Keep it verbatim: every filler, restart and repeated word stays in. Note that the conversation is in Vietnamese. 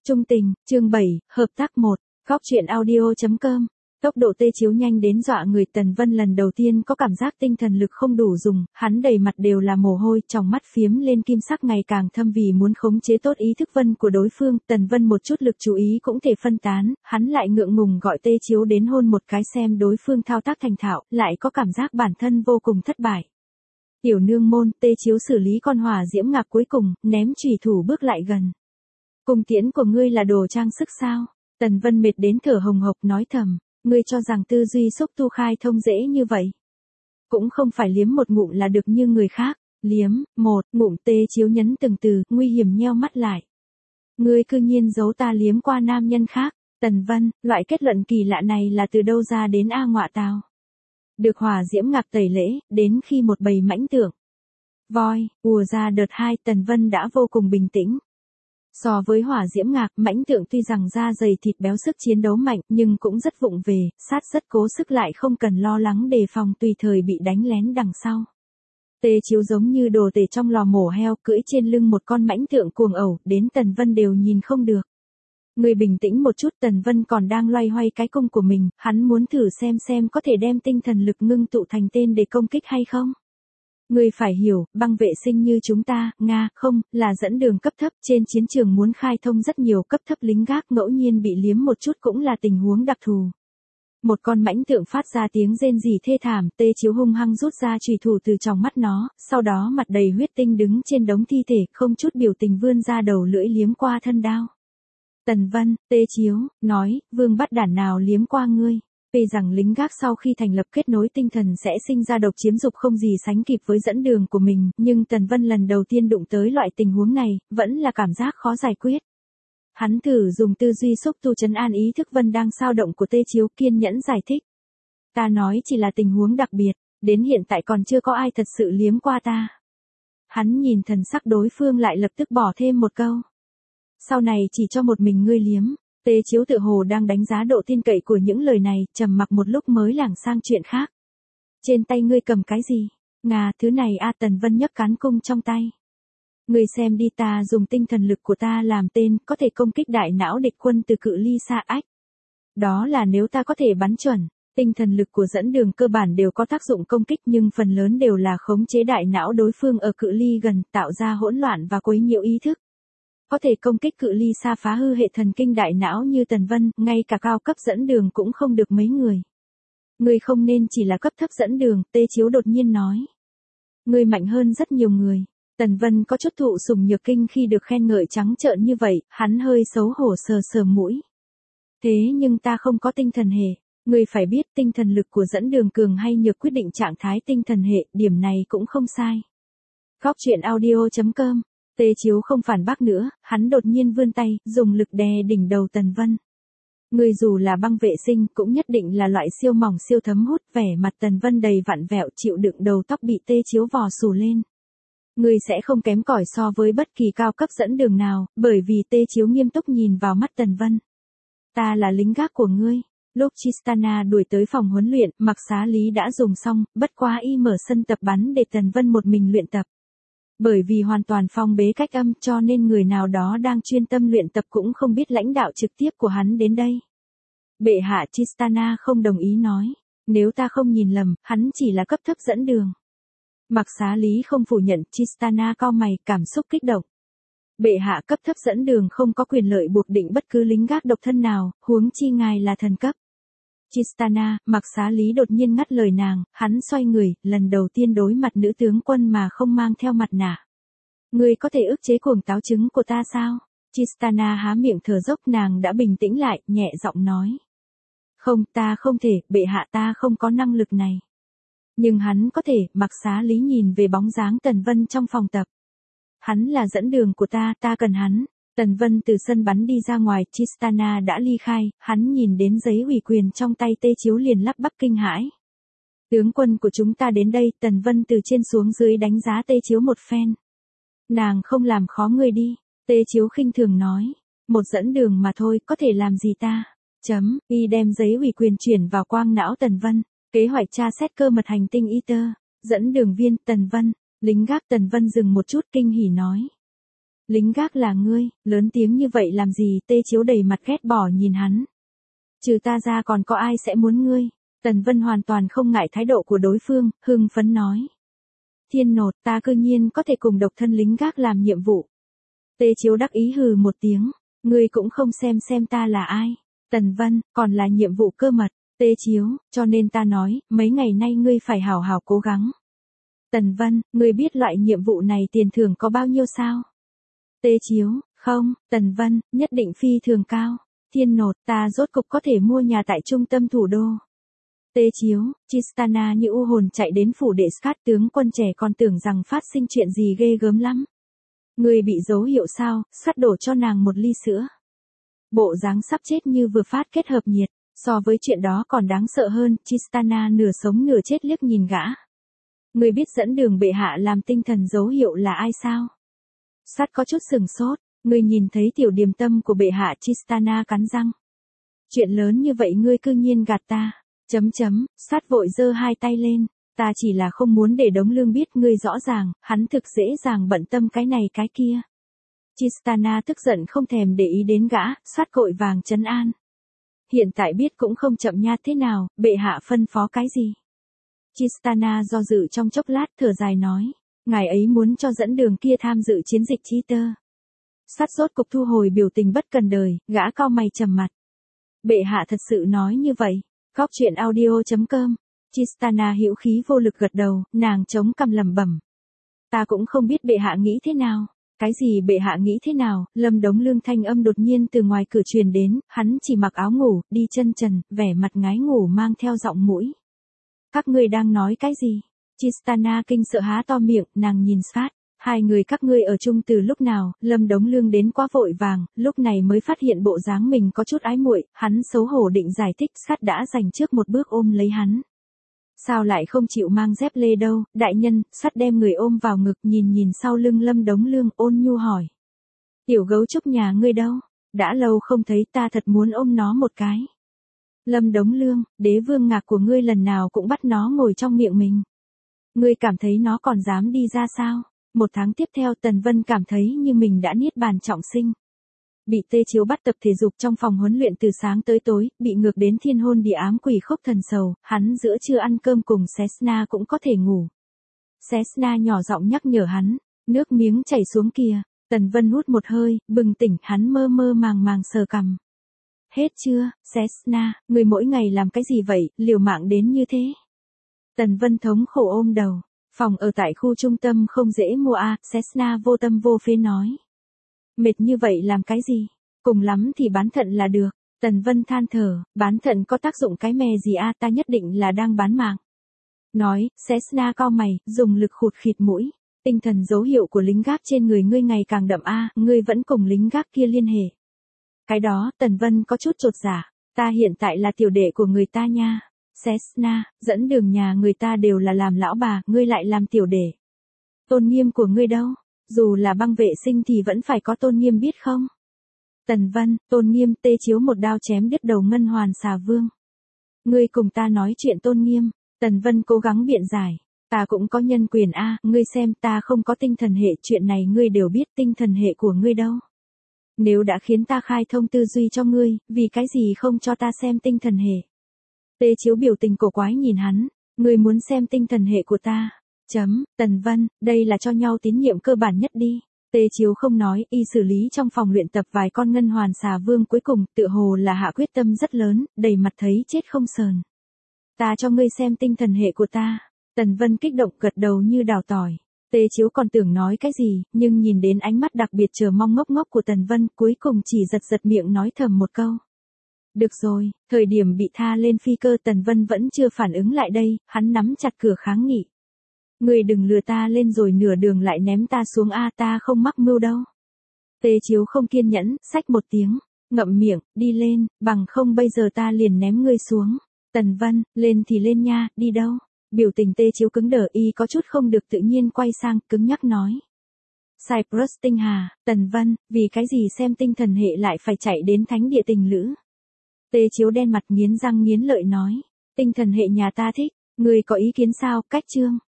Trung tình, chương bảy, hợp tác một, góc truyện audio chấm com. Tốc độ tê chiếu nhanh đến dọa người. Tần Vân lần đầu tiên có cảm giác tinh thần lực không đủ dùng, hắn đầy mặt đều là mồ hôi, trong mắt phiếm lên kim sắc ngày càng thâm vì muốn khống chế tốt ý thức vân của đối phương. Tần Vân một chút lực chú ý cũng thể phân tán, hắn lại ngượng ngùng gọi tê chiếu đến hôn một cái xem đối phương thao tác thành thạo, lại có cảm giác bản thân vô cùng thất bại. Tiểu nương môn, tê chiếu xử lý con hỏa diễm ngạc cuối cùng, ném chùy thủ bước lại gần. Cung tiễn của ngươi là đồ trang sức sao? Tần Vân mệt đến thở hồng hộc nói thầm. Ngươi cho rằng tư duy xúc tu khai thông dễ như vậy? Cũng không phải liếm một ngụm là được như người khác. Liếm, một ngụm. Tê chiếu nhấn từng từ, nguy hiểm nheo mắt lại. Ngươi cư nhiên giấu ta liếm qua nam nhân khác. Tần Vân, loại kết luận kỳ lạ này là từ đâu ra đến a ngọa tào? Được hỏa diễm ngạc tẩy lễ, đến khi một bầy mãnh tượng voi ùa ra đợt hai, Tần Vân đã vô cùng bình tĩnh. So với hỏa diễm ngạc, mãnh tượng tuy rằng da dày thịt béo sức chiến đấu mạnh, nhưng cũng rất vụng về, sát rất cố sức lại không cần lo lắng đề phòng tùy thời bị đánh lén đằng sau. Tê chiếu giống như đồ tể trong lò mổ heo, cưỡi trên lưng một con mãnh tượng cuồng ẩu, đến Tần Vân đều nhìn không được. Người bình tĩnh một chút. Tần Vân còn đang loay hoay cái cung của mình, hắn muốn thử xem xem có thể đem tinh thần lực ngưng tụ thành tên để công kích hay không. Ngươi phải hiểu, băng vệ sinh như chúng ta, Nga, không, là dẫn đường cấp thấp, trên chiến trường muốn khai thông rất nhiều cấp thấp lính gác, ngẫu nhiên bị liếm một chút cũng là tình huống đặc thù. Một con mãnh tượng phát ra tiếng rên rỉ thê thảm, tê chiếu hung hăng rút ra chùy thủ từ trong mắt nó, sau đó mặt đầy huyết tinh đứng trên đống thi thể, không chút biểu tình vươn ra đầu lưỡi liếm qua thân đao. Tần Vân, tê chiếu, nói, vương bắt đản nào liếm qua ngươi? Vì rằng lính gác sau khi thành lập kết nối tinh thần sẽ sinh ra độc chiếm dục không gì sánh kịp với dẫn đường của mình, nhưng Tần Vân lần đầu tiên đụng tới loại tình huống này, vẫn là cảm giác khó giải quyết. Hắn thử dùng tư duy xúc tu trấn an ý thức vân đang sao động của tê chiếu, kiên nhẫn giải thích. Ta nói chỉ là tình huống đặc biệt, đến hiện tại còn chưa có ai thật sự liếm qua ta. Hắn nhìn thần sắc đối phương lại lập tức bỏ thêm một câu. Sau này chỉ cho một mình ngươi liếm. Tê chiếu tự hồ đang đánh giá độ tin cậy của những lời này, trầm mặc một lúc mới lảng sang chuyện khác. Trên tay ngươi cầm cái gì? Ngà, thứ này a. Tần Vân nhấc cán cung trong tay. Ngươi xem đi, ta dùng tinh thần lực của ta làm tên, có thể công kích đại não địch quân từ cự ly xa ách. Đó là nếu ta có thể bắn chuẩn. Tinh thần lực của dẫn đường cơ bản đều có tác dụng công kích nhưng phần lớn đều là khống chế đại não đối phương ở cự ly gần, tạo ra hỗn loạn và quấy nhiễu ý thức. Có thể công kích cự ly xa phá hư hệ thần kinh đại não như Tần Vân, ngay cả cao cấp dẫn đường cũng không được mấy người. Ngươi không nên chỉ là cấp thấp dẫn đường, tê chiếu đột nhiên nói. Ngươi mạnh hơn rất nhiều người. Tần Vân có chút thụ sủng nhược kinh khi được khen ngợi trắng trợn như vậy, hắn hơi xấu hổ sờ sờ mũi. Thế nhưng ta không có tinh thần hệ. Ngươi phải biết tinh thần lực của dẫn đường cường hay nhược quyết định trạng thái tinh thần hệ, điểm này cũng không sai. Góc truyện audio chấm com. Tê chiếu không phản bác nữa, hắn đột nhiên vươn tay, dùng lực đè đỉnh đầu Tần Vân. Ngươi dù là băng vệ sinh cũng nhất định là loại siêu mỏng siêu thấm hút, vẻ mặt Tần Vân đầy vặn vẹo chịu đựng, đầu tóc bị tê chiếu vò xù lên. Ngươi sẽ không kém cỏi so với bất kỳ cao cấp dẫn đường nào, bởi vì tê chiếu nghiêm túc nhìn vào mắt Tần Vân. Ta là lính gác của ngươi. Lúc Tristana đuổi tới phòng huấn luyện, Mặc Xá Lý đã dùng xong, bất quá y mở sân tập bắn để Tần Vân một mình luyện tập. Bởi vì hoàn toàn phong bế cách âm cho nên người nào đó đang chuyên tâm luyện tập cũng không biết lãnh đạo trực tiếp của hắn đến đây. Bệ hạ, Tristana không đồng ý nói. Nếu ta không nhìn lầm, hắn chỉ là cấp thấp dẫn đường. Mặc Xá Lý không phủ nhận. Tristana cau mày, cảm xúc kích động. Bệ hạ, cấp thấp dẫn đường không có quyền lợi buộc định bất cứ lính gác độc thân nào, huống chi ngài là thần cấp. Tristana, Mặc Xá Lý đột nhiên ngắt lời nàng, hắn xoay người, lần đầu tiên đối mặt nữ tướng quân mà không mang theo mặt nạ. Ngươi có thể ức chế cuồng táo chứng của ta sao? Tristana há miệng thở dốc, nàng đã bình tĩnh lại, nhẹ giọng nói. Không, ta không thể, bệ hạ, ta không có năng lực này. Nhưng hắn có thể. Mặc Xá Lý nhìn về bóng dáng Tần Vân trong phòng tập. Hắn là dẫn đường của ta, ta cần hắn. Tần Vân từ sân bắn đi ra ngoài, Tristana đã ly khai, hắn nhìn đến giấy ủy quyền trong tay tê chiếu liền lắp bắp kinh hãi. Tướng quân của chúng ta đến đây. Tần Vân từ trên xuống dưới đánh giá tê chiếu một phen. Nàng không làm khó ngươi đi, tê chiếu khinh thường nói. Một dẫn đường mà thôi, có thể làm gì ta? Chấm, y đem giấy ủy quyền chuyển vào quang não Tần Vân. Kế hoạch tra xét cơ mật hành tinh Ether. Dẫn đường viên, Tần Vân. Lính gác. Tần Vân dừng một chút kinh hỉ nói. Lính gác là ngươi, lớn tiếng như vậy làm gì? Tê Chiếu đầy mặt ghét bỏ nhìn hắn. Trừ ta ra còn có ai sẽ muốn ngươi? Tần Vân hoàn toàn không ngại thái độ của đối phương, hưng phấn nói. Thiên nột, ta cư nhiên có thể cùng độc thân lính gác làm nhiệm vụ. Tê Chiếu đắc ý hừ một tiếng, ngươi cũng không xem xem ta là ai. Tần Vân, còn là nhiệm vụ cơ mật. Tê Chiếu, cho nên ta nói, mấy ngày nay ngươi phải hảo hảo cố gắng. Tần Vân, ngươi biết loại nhiệm vụ này tiền thưởng có bao nhiêu sao? Tê Chiếu, không. Tần Vân, nhất định phi thường cao. Thiên nột, ta rốt cục có thể mua nhà tại trung tâm thủ đô. Tê Chiếu, Tristana như u hồn chạy đến phủ đệ Scott, tướng quân trẻ còn tưởng rằng phát sinh chuyện gì ghê gớm lắm. Người bị dấu hiệu sao? Scott đổ cho nàng một ly sữa. Bộ dáng sắp chết như vừa phát kết hợp nhiệt, so với chuyện đó còn đáng sợ hơn. Tristana nửa sống nửa chết liếc nhìn gã. Người biết dẫn đường bệ hạ làm tinh thần dấu hiệu là ai sao? Scott có chút sừng sốt. Ngươi nhìn thấy tiểu điềm tâm của bệ hạ? Tristana cắn răng. Chuyện lớn như vậy ngươi cư nhiên gạt ta. Chấm chấm, Sát vội giơ hai tay lên. Ta chỉ là không muốn để Đống Lương biết, ngươi rõ ràng, hắn thực dễ dàng bận tâm cái này cái kia. Tristana tức giận không thèm để ý đến gã, Sát cội vàng trấn an. Hiện tại biết cũng không chậm nha, thế nào, bệ hạ phân phó cái gì? Tristana do dự trong chốc lát, thở dài nói. Ngài ấy muốn cho dẫn đường kia tham dự chiến dịch Chi Tơ. Sát rốt cục thu hồi biểu tình bất cần đời, gã cau mày trầm mặt. Bệ hạ thật sự nói như vậy. Góc truyện audio chấm com. Tristana hữu khí vô lực gật đầu, nàng chống cằm lẩm bẩm. Ta cũng không biết bệ hạ nghĩ thế nào. Cái gì bệ hạ nghĩ thế nào? Lâm Đống Lương thanh âm đột nhiên từ ngoài cửa truyền đến, hắn chỉ mặc áo ngủ, đi chân trần, vẻ mặt ngái ngủ mang theo giọng mũi. Các ngươi đang nói cái gì? Tristana kinh sợ há to miệng, nàng nhìn Sát. Hai người các ngươi ở chung từ lúc nào? Lâm Đống Lương đến quá vội vàng, lúc này mới phát hiện bộ dáng mình có chút ái muội, hắn xấu hổ định giải thích, Sát đã giành trước một bước ôm lấy hắn. Sao lại không chịu mang dép lê đâu? Đại nhân? Sát đem người ôm vào ngực, nhìn nhìn sau lưng Lâm Đống Lương, ôn nhu hỏi. Tiểu gấu trúc nhà ngươi đâu? Đã lâu không thấy, ta thật muốn ôm nó một cái. Lâm Đống Lương, đế vương ngạc của ngươi lần nào cũng bắt nó ngồi trong miệng mình. Ngươi cảm thấy nó còn dám đi ra sao? Một tháng tiếp theo Tần Vân cảm thấy như mình đã niết bàn trọng sinh. Bị Tê Chiếu bắt tập thể dục trong phòng huấn luyện từ sáng tới tối, bị ngược đến thiên hôn địa ám quỷ khốc thần sầu, hắn giữa trưa ăn cơm cùng Cessna cũng có thể ngủ. Cessna nhỏ giọng nhắc nhở hắn, nước miếng chảy xuống kìa. Tần Vân hút một hơi, bừng tỉnh, hắn mơ mơ màng màng sờ cằm. Hết chưa, Cessna, người mỗi ngày làm cái gì vậy, liều mạng đến như thế? Tần Vân thống khổ ôm đầu. Phòng ở tại khu trung tâm không dễ mua a, à, Cessna vô tâm vô phế nói. Mệt như vậy làm cái gì? Cùng lắm thì bán thận là được. Tần Vân than thở, bán thận có tác dụng cái mè gì a, à, ta nhất định là đang bán mạng. Nói, Cessna cau mày, dùng lực khụt khịt mũi. Tinh thần dấu hiệu của lính gác trên người ngươi ngày càng đậm a, à, ngươi vẫn cùng lính gác kia liên hệ. Cái đó, Tần Vân có chút chột dạ, ta hiện tại là tiểu đệ của người ta nha. Cessna, dẫn đường nhà người ta đều là làm lão bà, ngươi lại làm tiểu đệ. Tôn nghiêm của ngươi đâu? Dù là băng vệ sinh thì vẫn phải có tôn nghiêm biết không? Tần Vân, tôn nghiêm. Tê Chiếu một đao chém đứt đầu Ngân Hoàn Xà Vương. Ngươi cùng ta nói chuyện tôn nghiêm. Tần Vân cố gắng biện giải. Ta cũng có nhân quyền a, à, ngươi xem ta không có tinh thần hệ, chuyện này ngươi đều biết, tinh thần hệ của ngươi đâu. Nếu đã khiến ta khai thông tư duy cho ngươi, vì cái gì không cho ta xem tinh thần hệ? Tê Chiếu biểu tình cổ quái nhìn hắn, ngươi muốn xem tinh thần hệ của ta. Chấm, Tần Vân, đây là cho nhau tín nhiệm cơ bản nhất đi. Tê Chiếu không nói, y xử lý trong phòng luyện tập vài con Ngân Hoàn Xà Vương cuối cùng, tựa hồ là hạ quyết tâm rất lớn, đầy mặt thấy chết không sờn. Ta cho ngươi xem tinh thần hệ của ta. Tần Vân kích động gật đầu như đào tỏi. Tê Chiếu còn tưởng nói cái gì, nhưng nhìn đến ánh mắt đặc biệt chờ mong ngốc ngốc của Tần Vân, cuối cùng chỉ giật giật miệng nói thầm một câu. Được rồi, thời điểm bị tha lên phi cơ Tần Vân vẫn chưa phản ứng lại đây, hắn nắm chặt cửa kháng nghị. Ngươi đừng lừa ta lên rồi nửa đường lại ném ta xuống a, ta không mắc mưu đâu. Tê Chiếu không kiên nhẫn, xách một tiếng, ngậm miệng, đi lên, bằng không bây giờ ta liền ném ngươi xuống. Tần Vân, lên thì lên nha, đi đâu? Biểu tình Tê Chiếu cứng đờ, y có chút không được tự nhiên quay sang, cứng nhắc nói. Cyprus tinh hà, Tần Vân, vì cái gì xem tinh thần hệ lại phải chạy đến thánh địa tình lữ? Tê Chiếu đen mặt nghiến răng nghiến lợi nói. Tinh thần hệ nhà ta thích, ngươi có ý kiến sao? Cách chương.